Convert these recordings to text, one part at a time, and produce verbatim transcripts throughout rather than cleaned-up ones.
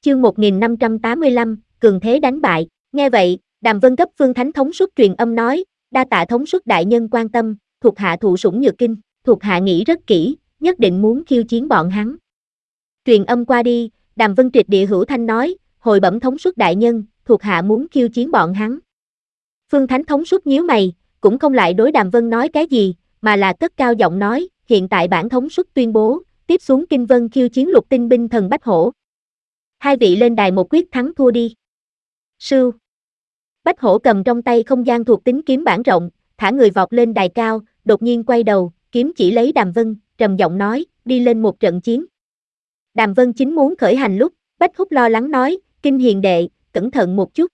Chương một nghìn năm trăm tám mươi lăm, cường thế đánh bại. Nghe vậy, Đàm Vân cấp Phương Thánh thống suất truyền âm nói, đa tạ thống suất đại nhân quan tâm, thuộc hạ thụ sủng nhược kinh, thuộc hạ nghĩ rất kỹ, nhất định muốn khiêu chiến bọn hắn. Truyền âm qua đi, Đàm Vân triệt địa hữu thanh nói, hồi bẩm thống suất đại nhân, thuộc hạ muốn khiêu chiến bọn hắn. Phương Thánh thống suất nhíu mày, cũng không lại đối Đàm Vân nói cái gì, mà là cất cao giọng nói, hiện tại bản thống suất tuyên bố, tiếp xuống Kinh Vân khiêu chiến lục tinh binh thần Bách Hổ. Hai vị lên đài một quyết thắng thua đi. Sưu. Bách Hổ cầm trong tay không gian thuộc tính kiếm bản rộng, thả người vọt lên đài cao, đột nhiên quay đầu, kiếm chỉ lấy Đàm Vân, trầm giọng nói, đi lên một trận chiến. Đàm Vân chính muốn khởi hành lúc, Bách Húc lo lắng nói, Kinh hiền đệ, cẩn thận một chút.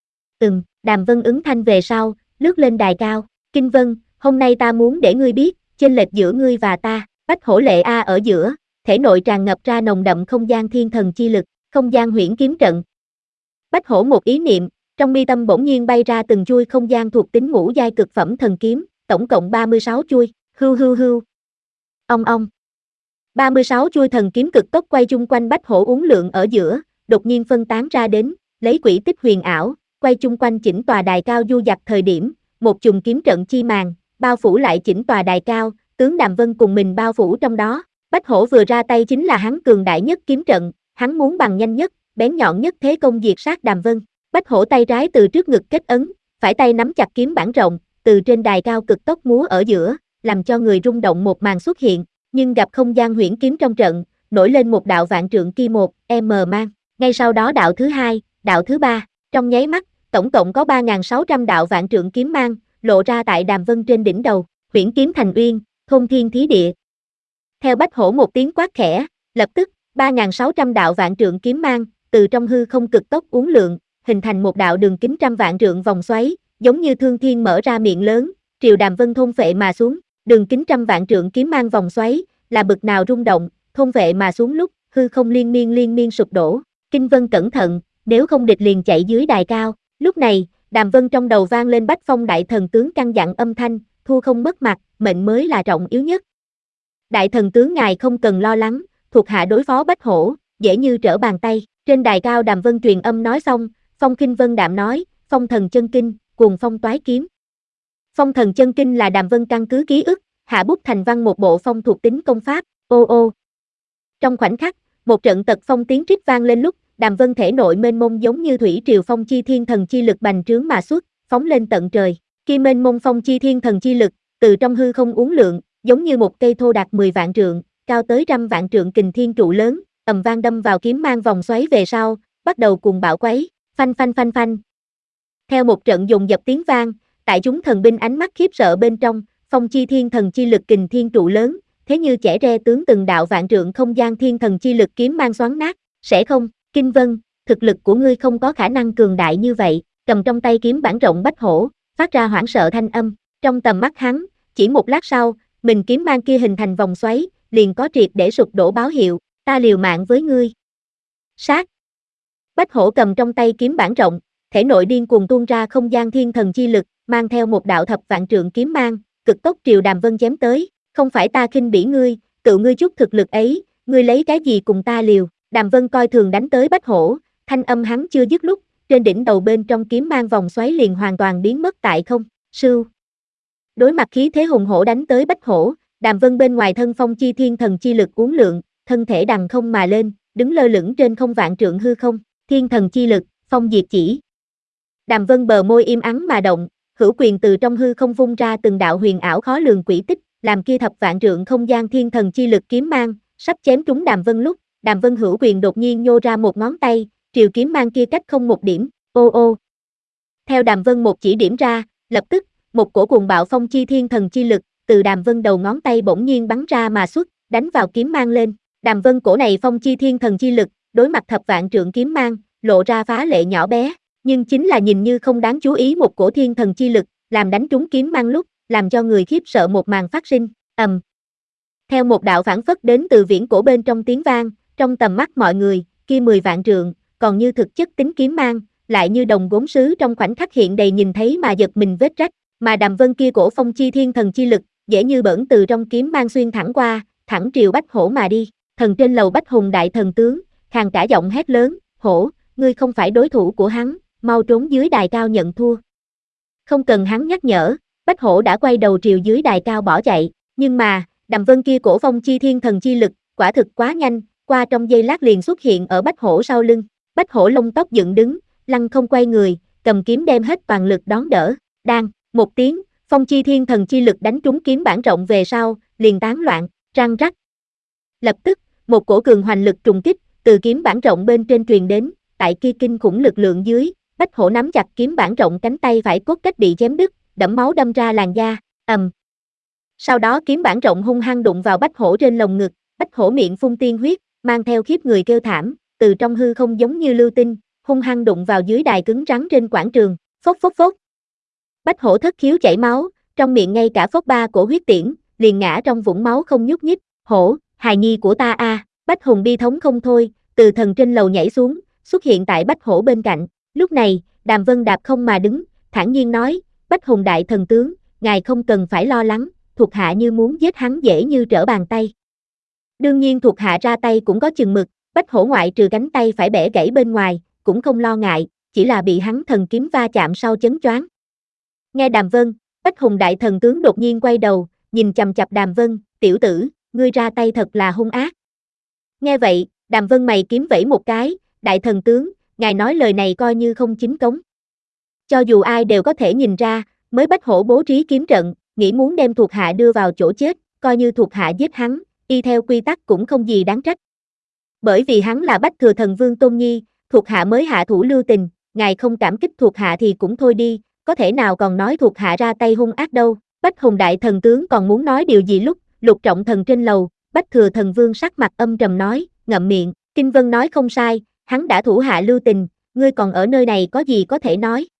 Ừm, Đàm Vân ứng thanh về sau, lướt lên đài cao, Kinh Vân, hôm nay ta muốn để ngươi biết, chênh lệch giữa ngươi và ta. Bách Hổ lệ A ở giữa, thể nội tràn ngập ra nồng đậm không gian thiên thần chi lực, không gian huyễn kiếm trận. Bách Hổ một ý niệm, trong mi tâm bỗng nhiên bay ra từng chuôi không gian thuộc tính ngũ giai cực phẩm thần kiếm, tổng cộng ba mươi sáu chuôi, hưu hưu hưu. Ong ong. ba mươi sáu chuôi thần kiếm cực tốc quay chung quanh Bách Hổ uốn lượn ở giữa, đột nhiên phân tán ra đến, lấy quỹ tích huyền ảo, quay chung quanh chỉnh tòa đài cao du dặc thời điểm, một chùm kiếm trận chi màn, bao phủ lại chỉnh tòa đài cao, tướng Đàm Vân cùng mình bao phủ trong đó. Bách Hổ vừa ra tay chính là hắn cường đại nhất kiếm trận, hắn muốn bằng nhanh nhất, bén nhọn nhất thế công diệt sát Đàm Vân. Bách Hổ tay trái từ trước ngực kết ấn, phải tay nắm chặt kiếm bản rộng, từ trên đài cao cực tốc múa ở giữa, làm cho người rung động một màn xuất hiện, nhưng gặp không gian huyễn kiếm trong trận, nổi lên một đạo vạn trượng kia một m mang, ngay sau đó đạo thứ hai, đạo thứ ba, trong nháy mắt, tổng cộng có ba nghìn sáu trăm đạo vạn trượng kiếm mang, lộ ra tại Đàm Vân trên đỉnh đầu, huyễn kiếm thành uyên, thôn thiên thí địa. Theo Bách Hổ một tiếng quát khẽ, lập tức, ba nghìn sáu trăm đạo vạn trượng kiếm mang, từ trong hư không cực tốc uốn lượn, hình thành một đạo đường kính trăm vạn trượng vòng xoáy, giống như thương thiên mở ra miệng lớn, triều Đàm Vân thôn phệ mà xuống, đường kính trăm vạn trượng kiếm mang vòng xoáy, là bực nào rung động, thôn phệ mà xuống lúc, hư không liên miên liên miên sụp đổ. Kinh Vân cẩn thận, nếu không địch liền chạy dưới đài cao. Lúc này, Đàm Vân trong đầu vang lên Bách Phong đại thần tướng căn dặn âm thanh, thua không mất mặt, mệnh mới là trọng yếu nhất. Đại thần tướng ngài không cần lo lắng, thuộc hạ đối phó Bách Hổ, dễ như trở bàn tay. Trên đài cao Đàm Vân truyền âm nói xong, Phong Kinh Vân đạm nói, Phong thần chân kinh, cuồng phong toái kiếm. Phong thần chân kinh là Đàm Vân căn cứ ký ức, hạ bút thành văn một bộ phong thuộc tính công pháp, ô ô. Trong khoảnh khắc, một trận tật phong tiếng rít vang lên lúc, Đàm Vân thể nội mênh mông giống như thủy triều phong chi thiên thần chi lực bành trướng mà xuất, phóng lên tận trời. Khi mênh mông phong chi thiên thần chi lực, từ trong hư không uốn lượn, giống như một cây thô đạt mười vạn trượng, cao tới trăm vạn trượng kình thiên trụ lớn, ầm vang đâm vào kiếm mang vòng xoáy về sau, bắt đầu cùng bão quấy, phanh phanh phanh phanh. Theo một trận dồn dập tiếng vang, tại chúng thần binh ánh mắt khiếp sợ bên trong, phong chi thiên thần chi lực kình thiên trụ lớn, thế như chẻ re tướng từng đạo vạn trượng không gian thiên thần chi lực kiếm mang xoắn nát, sẽ không, Kinh Vân, thực lực của ngươi không có khả năng cường đại như vậy, cầm trong tay kiếm bản rộng Bách Hổ, phát ra hoảng sợ thanh âm, trong tầm mắt hắn, chỉ một lát sau, mình kiếm mang kia hình thành vòng xoáy, liền có triệt để sụp đổ báo hiệu, ta liều mạng với ngươi. Sát. Bách Hổ cầm trong tay kiếm bản rộng, thể nội điên cuồng tuôn ra không gian thiên thần chi lực, mang theo một đạo thập vạn trượng kiếm mang, cực tốc triều Đàm Vân chém tới, không phải ta khinh bỉ ngươi, tự ngươi chút thực lực ấy, ngươi lấy cái gì cùng ta liều. Đàm Vân coi thường đánh tới Bách Hổ, thanh âm hắn chưa dứt lúc, trên đỉnh đầu bên trong kiếm mang vòng xoáy liền hoàn toàn biến mất tại không, sưu. Đối mặt khí thế hùng hổ đánh tới Bách Hổ, Đàm Vân bên ngoài thân phong chi thiên thần chi lực uốn lượn, thân thể đằng không mà lên, đứng lơ lửng trên không vạn trượng hư không, thiên thần chi lực, phong diệt chỉ. Đàm Vân bờ môi im ắng mà động, hữu quyền từ trong hư không vung ra từng đạo huyền ảo khó lường quỹ tích, làm kia thập vạn trượng không gian thiên thần chi lực kiếm mang, sắp chém trúng Đàm Vân lúc, Đàm Vân hữu quyền đột nhiên nhô ra một ngón tay, triều kiếm mang kia cách không một điểm, ô ô. Theo Đàm Vân một chỉ điểm ra, lập tức, một cổ cuồng bạo phong chi thiên thần chi lực, từ Đàm Vân đầu ngón tay bỗng nhiên bắn ra mà xuất, đánh vào kiếm mang lên. Đàm Vân cổ này phong chi thiên thần chi lực, đối mặt thập vạn trượng kiếm mang, lộ ra phá lệ nhỏ bé, nhưng chính là nhìn như không đáng chú ý một cổ thiên thần chi lực, làm đánh trúng kiếm mang lúc, làm cho người khiếp sợ một màn phát sinh, ầm. Um. Theo một đạo phản phất đến từ viễn cổ bên trong tiếng vang, trong tầm mắt mọi người, kia mười vạn trượng, còn như thực chất tính kiếm mang, lại như đồng gốm sứ trong khoảnh khắc hiện đầy nhìn thấy mà giật mình vết rách, mà Đàm Vân kia cổ phong chi thiên thần chi lực, dễ như bỡn từ trong kiếm mang xuyên thẳng qua, thẳng triều Bách Hổ mà đi. Thần trên lầu Bách Hùng đại thần tướng, khàn cả giọng hét lớn, hổ, ngươi không phải đối thủ của hắn, mau trốn dưới đài cao nhận thua. Không cần hắn nhắc nhở, Bách Hổ đã quay đầu triều dưới đài cao bỏ chạy, nhưng mà, Đàm Vân kia cổ phong chi thiên thần chi lực, quả thực quá nhanh, qua trong giây lát liền xuất hiện ở Bách Hổ sau lưng. Bách Hổ lông tóc dựng đứng, lăng không quay người, cầm kiếm đem hết toàn lực đón đỡ. Đang, một tiếng, phong chi thiên thần chi lực đánh trúng kiếm bản rộng về sau, liền tán loạn, răng rắc. Lập tức, một cổ cường hoành lực trùng kích, từ kiếm bản rộng bên trên truyền đến, tại kia kinh khủng lực lượng dưới, Bách Hổ nắm chặt kiếm bản rộng cánh tay phải cốt cách bị chém đứt, đẫm máu đâm ra làn da, ầm. Sau đó kiếm bản rộng hung hăng đụng vào Bách Hổ trên lồng ngực, Bách Hổ miệng phun tiên huyết, mang theo khiếp người kêu thảm, từ trong hư không giống như lưu tinh, hung hăng đụng vào dưới đài cứng rắn trên quảng trường, phốc phốc phốc. Bách Hổ thất khiếu chảy máu, trong miệng ngay cả phốc ba cổ huyết tiễn, liền ngã trong vũng máu không nhúc nhích. Hổ, hài nhi của ta a, à. Bách Hùng bi thống không thôi, từ thần trên lầu nhảy xuống, xuất hiện tại Bách Hổ bên cạnh. Lúc này, Đàm Vân đạp không mà đứng, thản nhiên nói, Bách Hùng đại thần tướng, ngài không cần phải lo lắng, thuộc hạ như muốn giết hắn dễ như trở bàn tay. Đương nhiên thuộc hạ ra tay cũng có chừng mực, Bách Hổ ngoại trừ cánh tay phải bẻ gãy bên ngoài, cũng không lo ngại, chỉ là bị hắn thần kiếm va chạm sau chấn choáng. Nghe Đàm Vân, Bách Hùng đại thần tướng đột nhiên quay đầu, nhìn chằm chằm Đàm Vân, tiểu tử, ngươi ra tay thật là hung ác. Nghe vậy, Đàm Vân mày kiếm vẫy một cái, đại thần tướng, ngài nói lời này coi như không chính cống. Cho dù ai đều có thể nhìn ra, mới Bách Hổ bố trí kiếm trận, nghĩ muốn đem thuộc hạ đưa vào chỗ chết, coi như thuộc hạ giết hắn, y theo quy tắc cũng không gì đáng trách. Bởi vì hắn là Bách Thừa Thần Vương Tôn Nhi, thuộc hạ mới hạ thủ lưu tình, ngài không cảm kích thuộc hạ thì cũng thôi đi, có thể nào còn nói thuộc hạ ra tay hung ác đâu. Bách Hùng đại thần tướng còn muốn nói điều gì lúc, Lục Trọng Thần trên lầu, Bách Thừa Thần Vương sắc mặt âm trầm nói, ngậm miệng, Kinh Vân nói không sai, hắn đã thủ hạ lưu tình, ngươi còn ở nơi này có gì có thể nói.